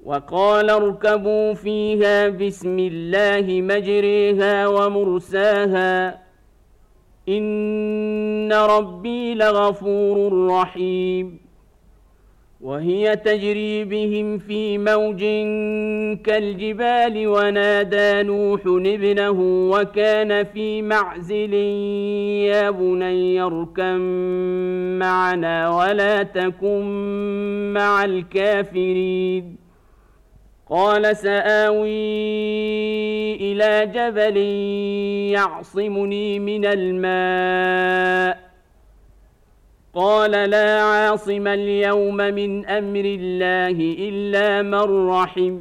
وقال اركبوا فيها بسم الله مجريها ومرساها إن ربي لغفور رحيم. وهي تجري بهم في موج كالجبال ونادى نوح ابنه وكان في معزل يا بني اركب معنا ولا تكن مع الكافرين. قال سآوي إلى جبل يعصمني من الماء قال لا عاصم اليوم من أمر الله إلا من رحم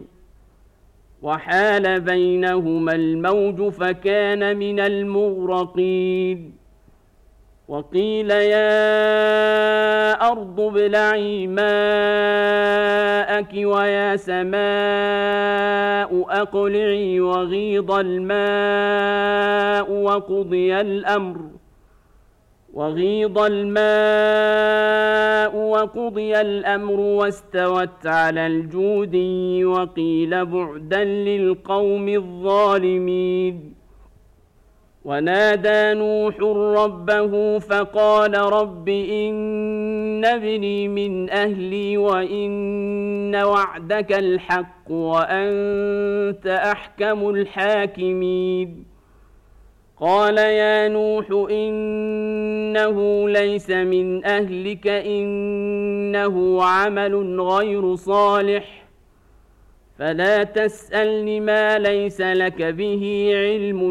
وحال بينهما الموج فكان من المغرقين. وقيل يا أرض ابلعي ماءك ويا سماء أقلعي وغيض الماء وقضي الأمر واستوت على الجودي وقيل بعدا للقوم الظالمين. ونادى نوح ربه فقال رب إن ابني من أهلي وإن وعدك الحق وأنت أحكم الحاكمين. قال يا نوح إنه ليس من أهلك إنه عمل غير صالح فلا تسألني ما ليس لك به علم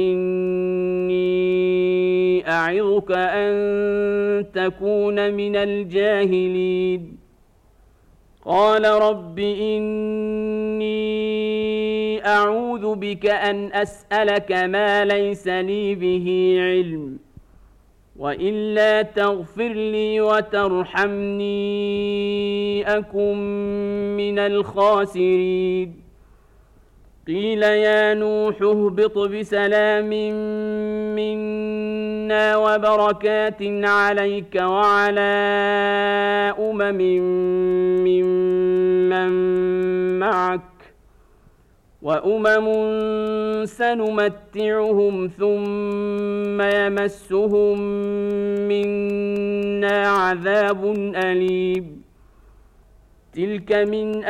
إني أعظك أن تكون من الجاهلين. قال رب إني أعوذ بك أن أسألك ما ليس لي به علم وإلا تغفر لي وترحمني أكن من الخاسرين. قيل يا نوح اهبط بسلام منا وبركات عليك وعلى أمم ممن معك وأمم سنمتعهم ثم يمسهم منا عذاب أليم. تلك من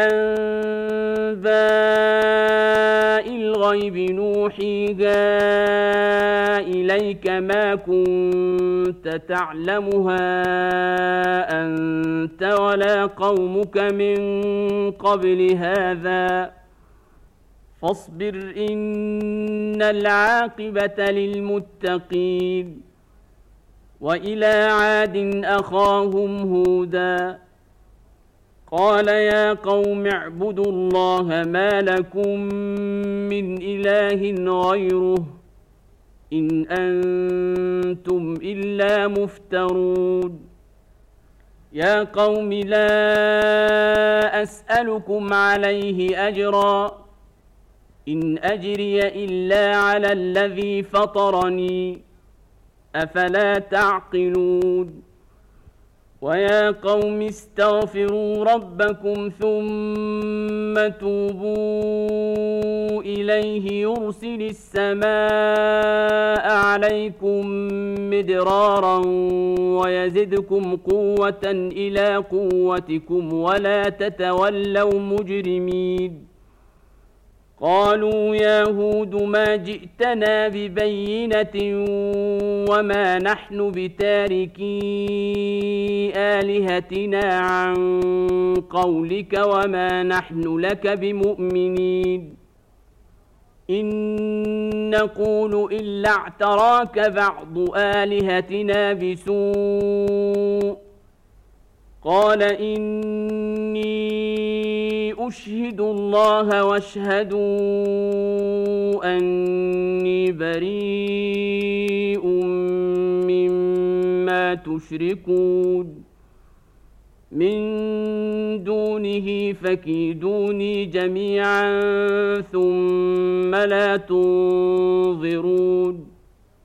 أنباء الغيب نوحيها إليك ما كنت تعلمها أنت ولا قومك من قبل هذا فاصبر إن العاقبة للمتقين. وإلى عاد أخاهم هودا قال يا قوم اعبدوا الله ما لكم من إله غيره إن أنتم إلا مفترون. يا قوم لا أسألكم عليه أجرا إن أجري إلا على الذي فطرني أفلا تعقلون. ويا قوم استغفروا ربكم ثم توبوا إليه يرسل السماء عليكم مدرارا ويزدكم قوة إلى قوتكم ولا تتولوا مجرمين. قالوا يا هود ما جئتنا ببينة وما نحن بتاركي آلهتنا عن قولك وما نحن لك بمؤمنين إن نقول إلا اعتراك بعض آلهتنا بسوء. قال إني أشهد الله واشهدوا أني بريء مما تشركون من دونه فكيدوني جميعا ثم لا تنظرون.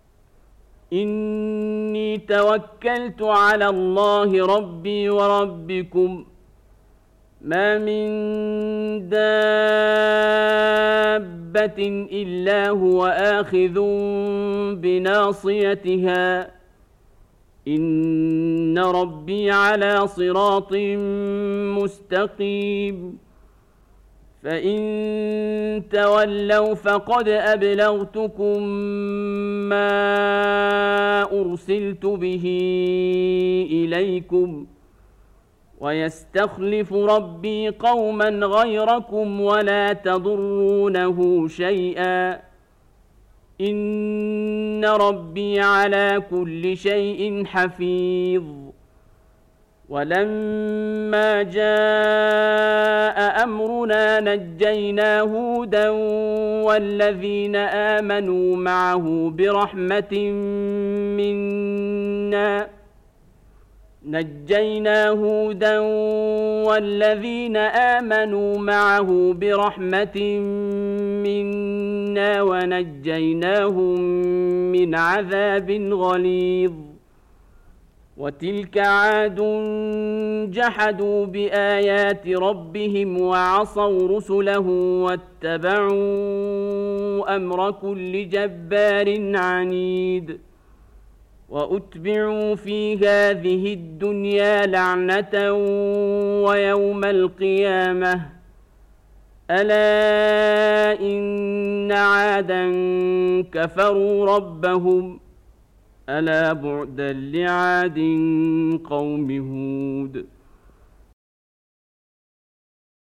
إني توكلت على الله ربي وربكم ما من دابة إلا هو آخذ بناصيتها إن ربي على صراط مستقيم فإن تولوا فقد أبلغتكم ما أرسلت به إليكم ويستخلف ربي قوما غيركم ولا تضرونه شيئا إن ربي على كل شيء حفيظ ولما جاء أمرنا نجينا هودا والذين آمنوا معه برحمة منا ونجيناهم من عذاب غليظ وتلك عاد جحدوا بآيات ربهم وعصوا رسله واتبعوا أمر كل جبار عنيد وأتبعوا في هذه الدنيا لعنة ويوم القيامة ألا إن عادا كفروا ربهم ألا بعدا لعاد قوم هود